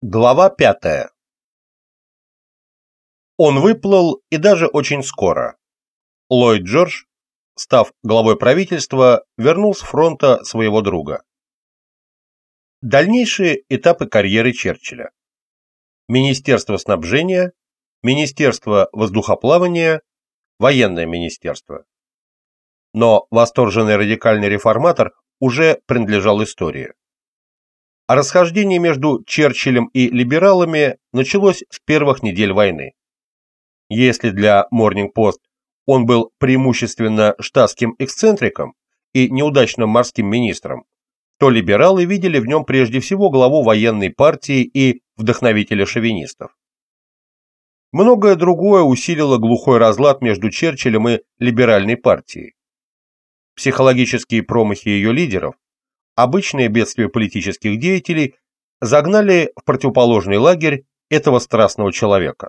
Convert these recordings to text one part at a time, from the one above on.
Глава 5. Он выплыл и даже очень скоро. Ллойд Джордж, став главой правительства, вернул с фронта своего друга. Дальнейшие этапы карьеры Черчилля. Министерство снабжения, Министерство воздухоплавания, Военное министерство. Но восторженный радикальный реформатор уже принадлежал истории. А расхождение между Черчиллем и либералами началось с первых недель войны. Если для Morning Post он был преимущественно штатским эксцентриком и неудачным морским министром, то либералы видели в нем прежде всего главу военной партии и вдохновителя шовинистов. Многое другое усилило глухой разлад между Черчиллем и либеральной партией. Психологические промахи ее лидеров, обычные бедствия политических деятелей загнали в противоположный лагерь этого страстного человека.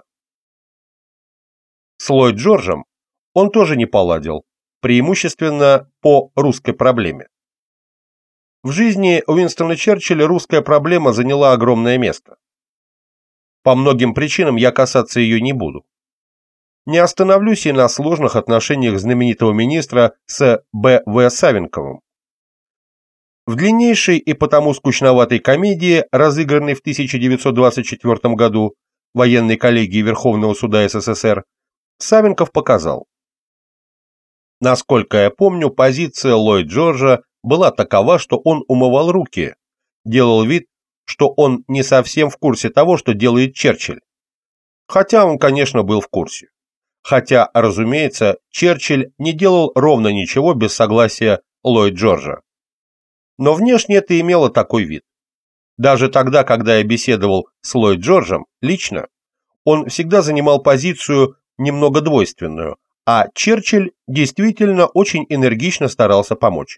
С Ллойд Джорджем он тоже не поладил, преимущественно по русской проблеме. В жизни Уинстона Черчилля русская проблема заняла огромное место. По многим причинам я касаться ее не буду. Не остановлюсь и на сложных отношениях знаменитого министра с Б.В. Савенковым. В длиннейшей и потому скучноватой комедии, разыгранной в 1924 году военной коллегией Верховного суда СССР, Савенков показал. Насколько я помню, позиция Ллойд Джорджа была такова, что он умывал руки, делал вид, что он не совсем в курсе того, что делает Черчилль. Хотя он, конечно, был в курсе. Хотя, разумеется, Черчилль не делал ровно ничего без согласия Ллойд Джорджа. Но внешне это имело такой вид. Даже тогда, когда я беседовал с Ллойд Джорджем лично, он всегда занимал позицию немного двойственную, а Черчилль действительно очень энергично старался помочь.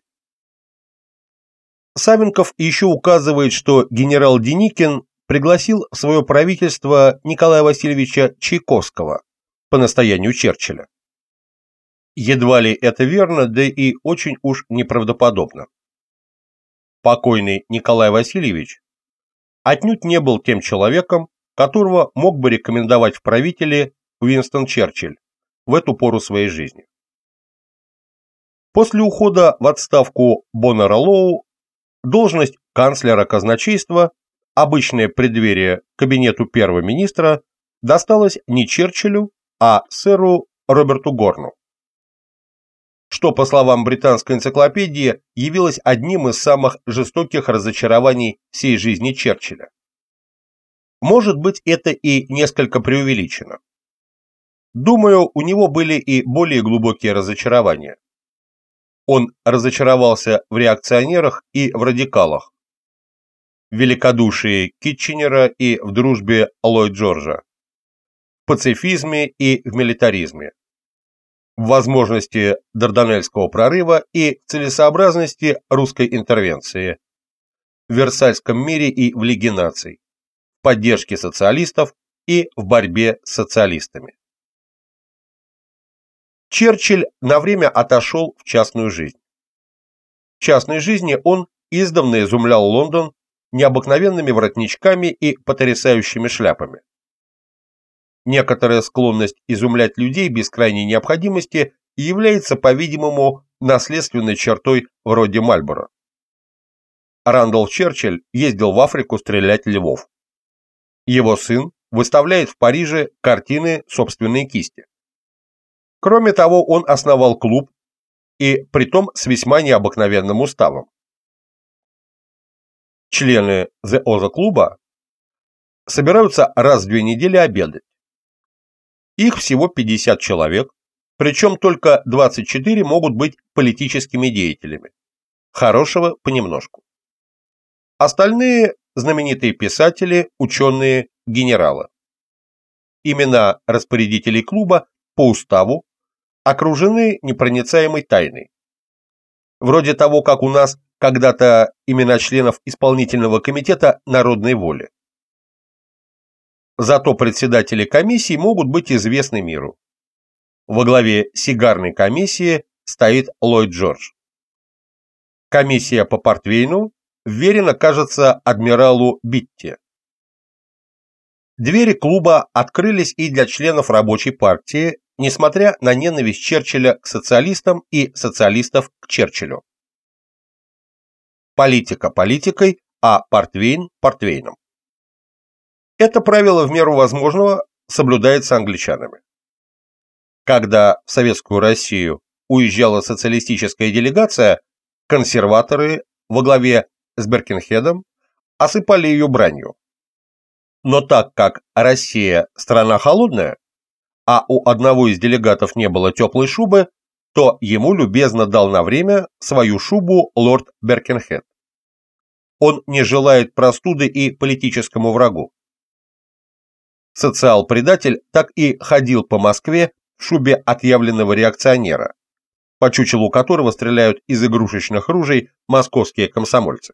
Савенков еще указывает, что генерал Деникин пригласил в свое правительство Николая Васильевича Чайковского по настоянию Черчилля. Едва ли это верно, да и очень уж неправдоподобно. Покойный Николай Васильевич отнюдь не был тем человеком, которого мог бы рекомендовать в правители Уинстон Черчилль в эту пору своей жизни. После ухода в отставку Боннера Лоу должность канцлера казначейства, обычное преддверие кабинету первого министра, досталась не Черчиллю, а сэру Роберту Горну, что, по словам британской энциклопедии, явилось одним из самых жестоких разочарований всей жизни Черчилля. Может быть, это и несколько преувеличено. Думаю, у него были и более глубокие разочарования. Он разочаровался в реакционерах и в радикалах, в великодушии Китченера и в дружбе Ллойд Джорджа, в пацифизме и в милитаризме, в возможности Дарданельского прорыва и в целесообразности русской интервенции, в Версальском мире и в Лиге наций, в поддержке социалистов и в борьбе с социалистами. Черчилль на время отошел в частную жизнь. В частной жизни он издавна изумлял Лондон необыкновенными воротничками и потрясающими шляпами. Некоторая склонность изумлять людей без крайней необходимости является, по-видимому, наследственной чертой вроде Мальборо. Рандольф Черчилль ездил в Африку стрелять львов. Его сын выставляет в Париже картины собственной кисти. Кроме того, он основал клуб, и притом с весьма необыкновенным уставом. Члены The Oza клуба собираются раз в 2 недели обедать. Их всего 50 человек, причем только 24 могут быть политическими деятелями. Хорошего понемножку. Остальные – знаменитые писатели, ученые, генералы. Имена распорядителей клуба по уставу окружены непроницаемой тайной. Вроде того, как у нас когда-то имена членов исполнительного комитета народной воли. Зато председатели комиссий могут быть известны миру. Во главе сигарной комиссии стоит Ллойд Джордж. Комиссия по портвейну вверена, кажется, адмиралу Битти. Двери клуба открылись и для членов рабочей партии, несмотря на ненависть Черчилля к социалистам и социалистов к Черчиллю. Политика политикой, а портвейн портвейном. Это правило в меру возможного соблюдается англичанами. Когда в Советскую Россию уезжала социалистическая делегация, консерваторы во главе с Беркинхедом осыпали ее бранью. Но так как Россия страна холодная, а у одного из делегатов не было теплой шубы, то ему любезно дал на время свою шубу лорд Беркинхед. Он не желает простуды и политическому врагу. Социал-предатель так и ходил по Москве в шубе отъявленного реакционера, по чучелу которого стреляют из игрушечных ружей московские комсомольцы.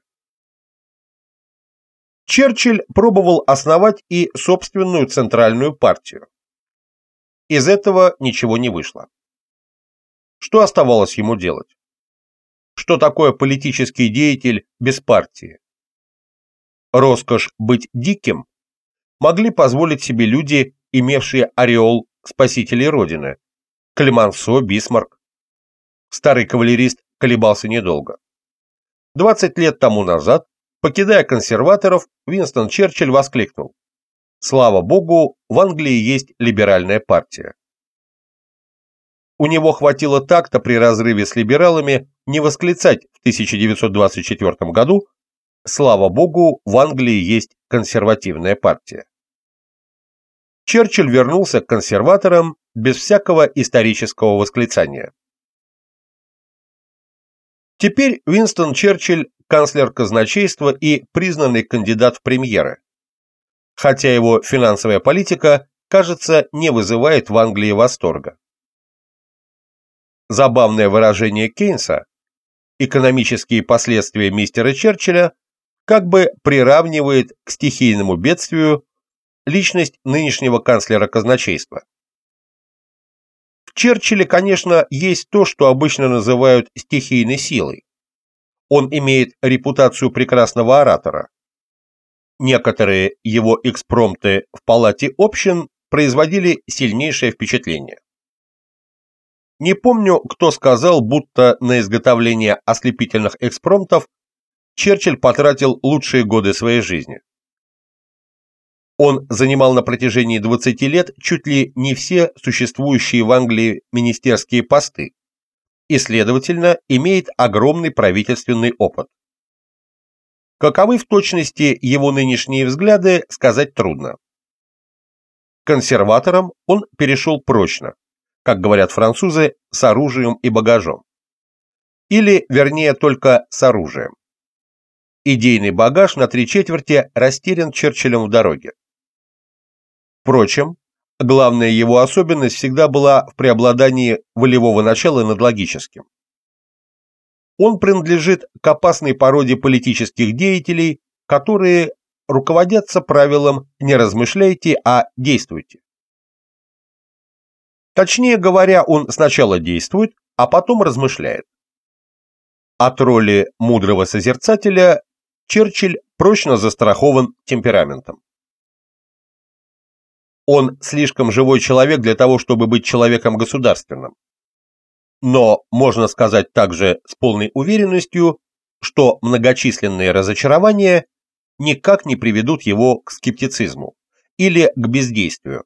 Черчилль пробовал основать и собственную центральную партию. Из этого ничего не вышло. Что оставалось ему делать? Что такое политический деятель без партии? Роскошь быть диким могли позволить себе люди, имевшие ореол спасителей Родины: Клемансо, Бисмарк. Старый кавалерист колебался недолго. 20 лет тому назад, покидая консерваторов, Уинстон Черчилль воскликнул: «Слава Богу, в Англии есть либеральная партия». У него хватило такта при разрыве с либералами не восклицать в 1924 году: «Слава Богу, в Англии есть консервативная партия». Черчилль вернулся к консерваторам без всякого исторического восклицания. Теперь Уинстон Черчилль – канцлер казначейства и признанный кандидат в премьеры, хотя его финансовая политика, кажется, не вызывает в Англии восторга. Забавное выражение Кейнса «экономические последствия мистера Черчилля» как бы приравнивает к стихийному бедствию личность нынешнего канцлера казначейства. В Черчилле, конечно, есть то, что обычно называют стихийной силой. Он имеет репутацию прекрасного оратора. Некоторые его экспромты в палате общин производили сильнейшее впечатление. Не помню, кто сказал, будто на изготовление ослепительных экспромтов Черчилль потратил лучшие годы своей жизни. Он занимал на протяжении 20 лет чуть ли не все существующие в Англии министерские посты и, следовательно, имеет огромный правительственный опыт. Каковы в точности его нынешние взгляды, сказать трудно. Консерваторам он перешел прочно, как говорят французы, с оружием и багажом. Или, вернее, только с оружием. Идейный багаж на 3/4 растерян Черчиллем в дороге. Впрочем, главная его особенность всегда была в преобладании волевого начала над логическим. Он принадлежит к опасной породе политических деятелей, которые руководятся правилом «не размышляйте, а действуйте». Точнее говоря, он сначала действует, а потом размышляет. От роли мудрого созерцателя Черчилль прочно застрахован темпераментом. Он слишком живой человек для того, чтобы быть человеком государственным. Но можно сказать также с полной уверенностью, что многочисленные разочарования никак не приведут его к скептицизму или к бездействию.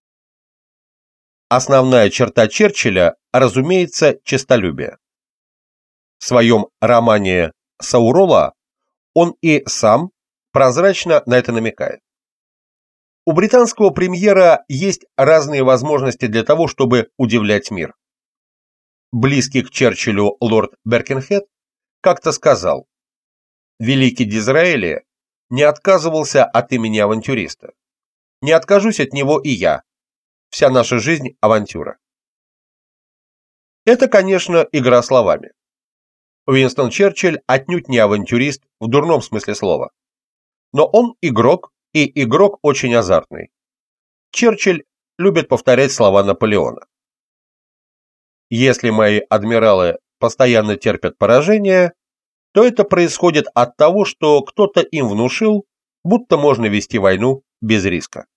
Основная черта Черчилля, разумеется, честолюбие. В своем романе «Саурола» он и сам прозрачно на это намекает. У британского премьера есть разные возможности для того, чтобы удивлять мир. Близкий к Черчиллю лорд Беркинхед как-то сказал: «Великий Дизраэли не отказывался от имени авантюриста. Не откажусь от него и я. Вся наша жизнь – авантюра». Это, конечно, игра словами. Уинстон Черчилль отнюдь не авантюрист в дурном смысле слова. Но он игрок, и игрок очень азартный. Черчилль любит повторять слова Наполеона. Если мои адмиралы постоянно терпят поражение, то это происходит от того, что кто-то им внушил, будто можно вести войну без риска.